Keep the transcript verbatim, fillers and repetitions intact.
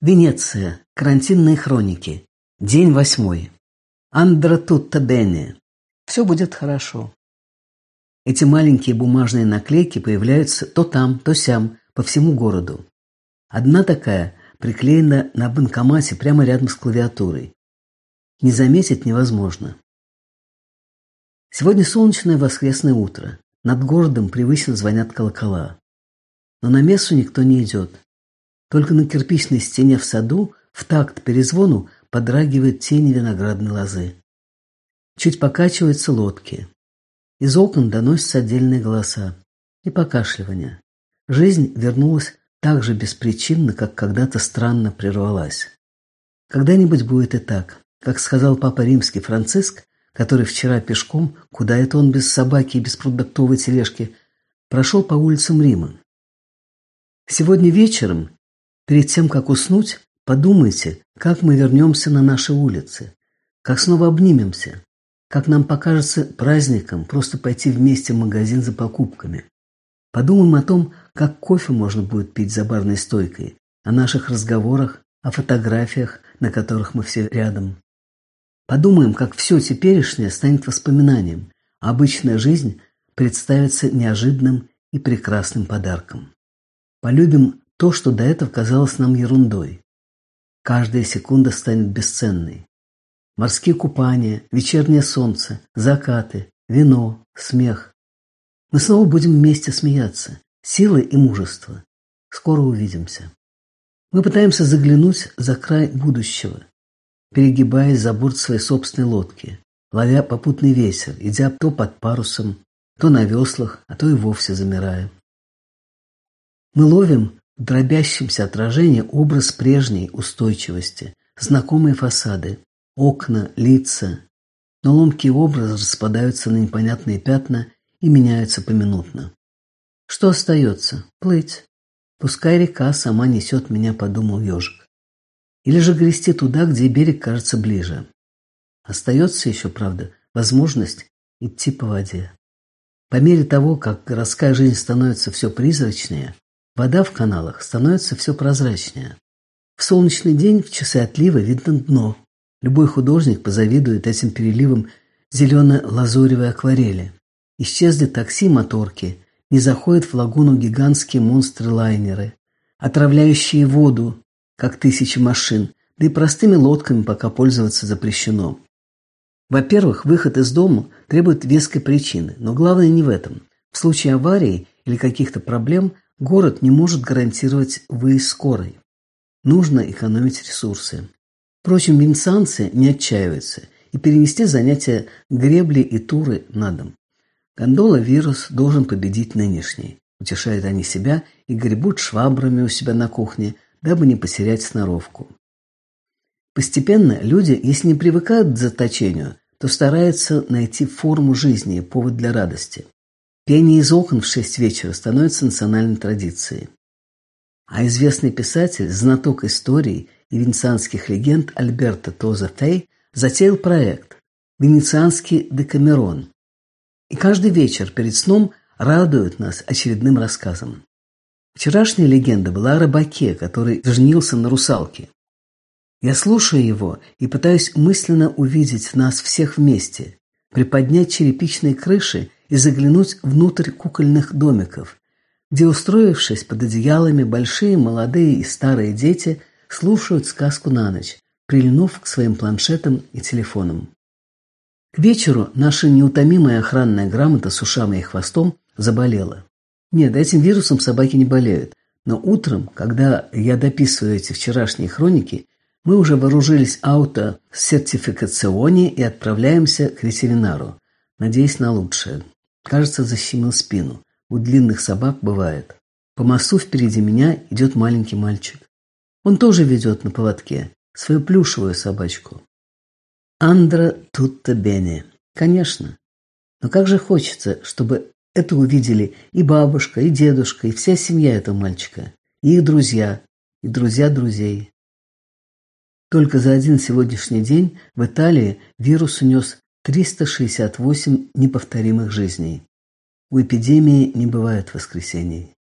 Венеция. Карантинные хроники. День восьмой. Андра тутто бене. Все будет хорошо. Эти маленькие бумажные наклейки появляются то там, то сям, по всему городу. Одна такая приклеена на банкомате прямо рядом с клавиатурой. Не заметить невозможно. Сегодня солнечное воскресное утро. Над городом привычно звонят колокола. Но на мессу никто не идет. Только на кирпичной стене в саду в такт перезвону подрагивают тени виноградной лозы. Чуть покачиваются лодки. Из окон доносятся отдельные голоса и покашливания. Жизнь вернулась так же беспричинно, как когда-то странно прервалась. Когда-нибудь будет и так, как сказал Папа Римский Франциск, который вчера пешком, куда это он без собаки и без продуктовой тележки, прошел по улицам Рима. Сегодня вечером, перед тем, как уснуть, подумайте, как мы вернемся на наши улицы, как снова обнимемся, как нам покажется праздником просто пойти вместе в магазин за покупками. Подумаем о том, как кофе можно будет пить за барной стойкой, о наших разговорах, о фотографиях, на которых мы все рядом. Подумаем, как все теперешнее станет воспоминанием, а обычная жизнь представится неожиданным и прекрасным подарком. Полюбим то, что до этого казалось нам ерундой. Каждая секунда станет бесценной. Морские купания, вечернее солнце, закаты, вино, смех. Мы снова будем вместе смеяться. Сила и мужество. Скоро увидимся. Мы пытаемся заглянуть за край будущего, перегибаясь за борт своей собственной лодки, ловя попутный ветер, идя то под парусом, то на веслах, а то и вовсе замирая. Мы ловим в дробящемся отражении образ прежней устойчивости, знакомые фасады, окна, лица, но ломкие образы распадаются на непонятные пятна и меняются поминутно. Что остается? Плыть. Пускай река сама несет меня, подумал ежик. Или же грести туда, где берег кажется ближе. Остается еще, правда, возможность идти по воде. По мере того, как городская жизнь становится все призрачнее, вода в каналах становится все прозрачнее. В солнечный день в часы отлива видно дно. Любой художник позавидует этим переливам зелено-лазуревой акварели. Исчезли такси-моторки, не заходят в лагуну гигантские монстры-лайнеры, отравляющие воду, как тысячи машин, да и простыми лодками пока пользоваться запрещено. Во-первых, выход из дома требует веской причины, но главное не в этом. В случае аварии или каких-то проблем город не может гарантировать выезд скорой. Нужно экономить ресурсы. Впрочем, венецианцы не отчаиваются и перенести занятия гребли и туры на дом. Гондола-вирус должен победить нынешний. Утешают они себя и гребут швабрами у себя на кухне, дабы не потерять сноровку. Постепенно люди, если не привыкают к заточению, то стараются найти форму жизни и повод для радости. Пение из окон в шесть вечера становится национальной традицией. А известный писатель, знаток истории и венецианских легенд Альберто Тоза Фей затеял проект «Венецианский Декамерон». И каждый вечер перед сном радует нас очередным рассказом. Вчерашняя легенда была о рыбаке, который женился на русалке. Я слушаю его и пытаюсь мысленно увидеть нас всех вместе, приподнять черепичные крыши и заглянуть внутрь кукольных домиков, где, устроившись под одеялами, большие, молодые и старые дети слушают сказку на ночь, прильнув к своим планшетам и телефонам. К вечеру наша неутомимая охранная грамота с ушами и хвостом заболела. Нет, этим вирусом собаки не болеют, но утром, когда я дописываю эти вчерашние хроники, мы уже вооружились ауто сертификационе и отправляемся к ветеринару, надеясь на лучшее. Кажется, защемил спину. У длинных собак бывает. По мосту впереди меня идет маленький мальчик. Он тоже ведет на поводке свою плюшевую собачку. Андра тутто бене. Конечно. Но как же хочется, чтобы это увидели и бабушка, и дедушка, и вся семья этого мальчика, и их друзья, и друзья друзей. Только за один сегодняшний день в Италии вирус унес триста шестьдесят восемь неповторимых жизней. У эпидемии не бывает воскресений.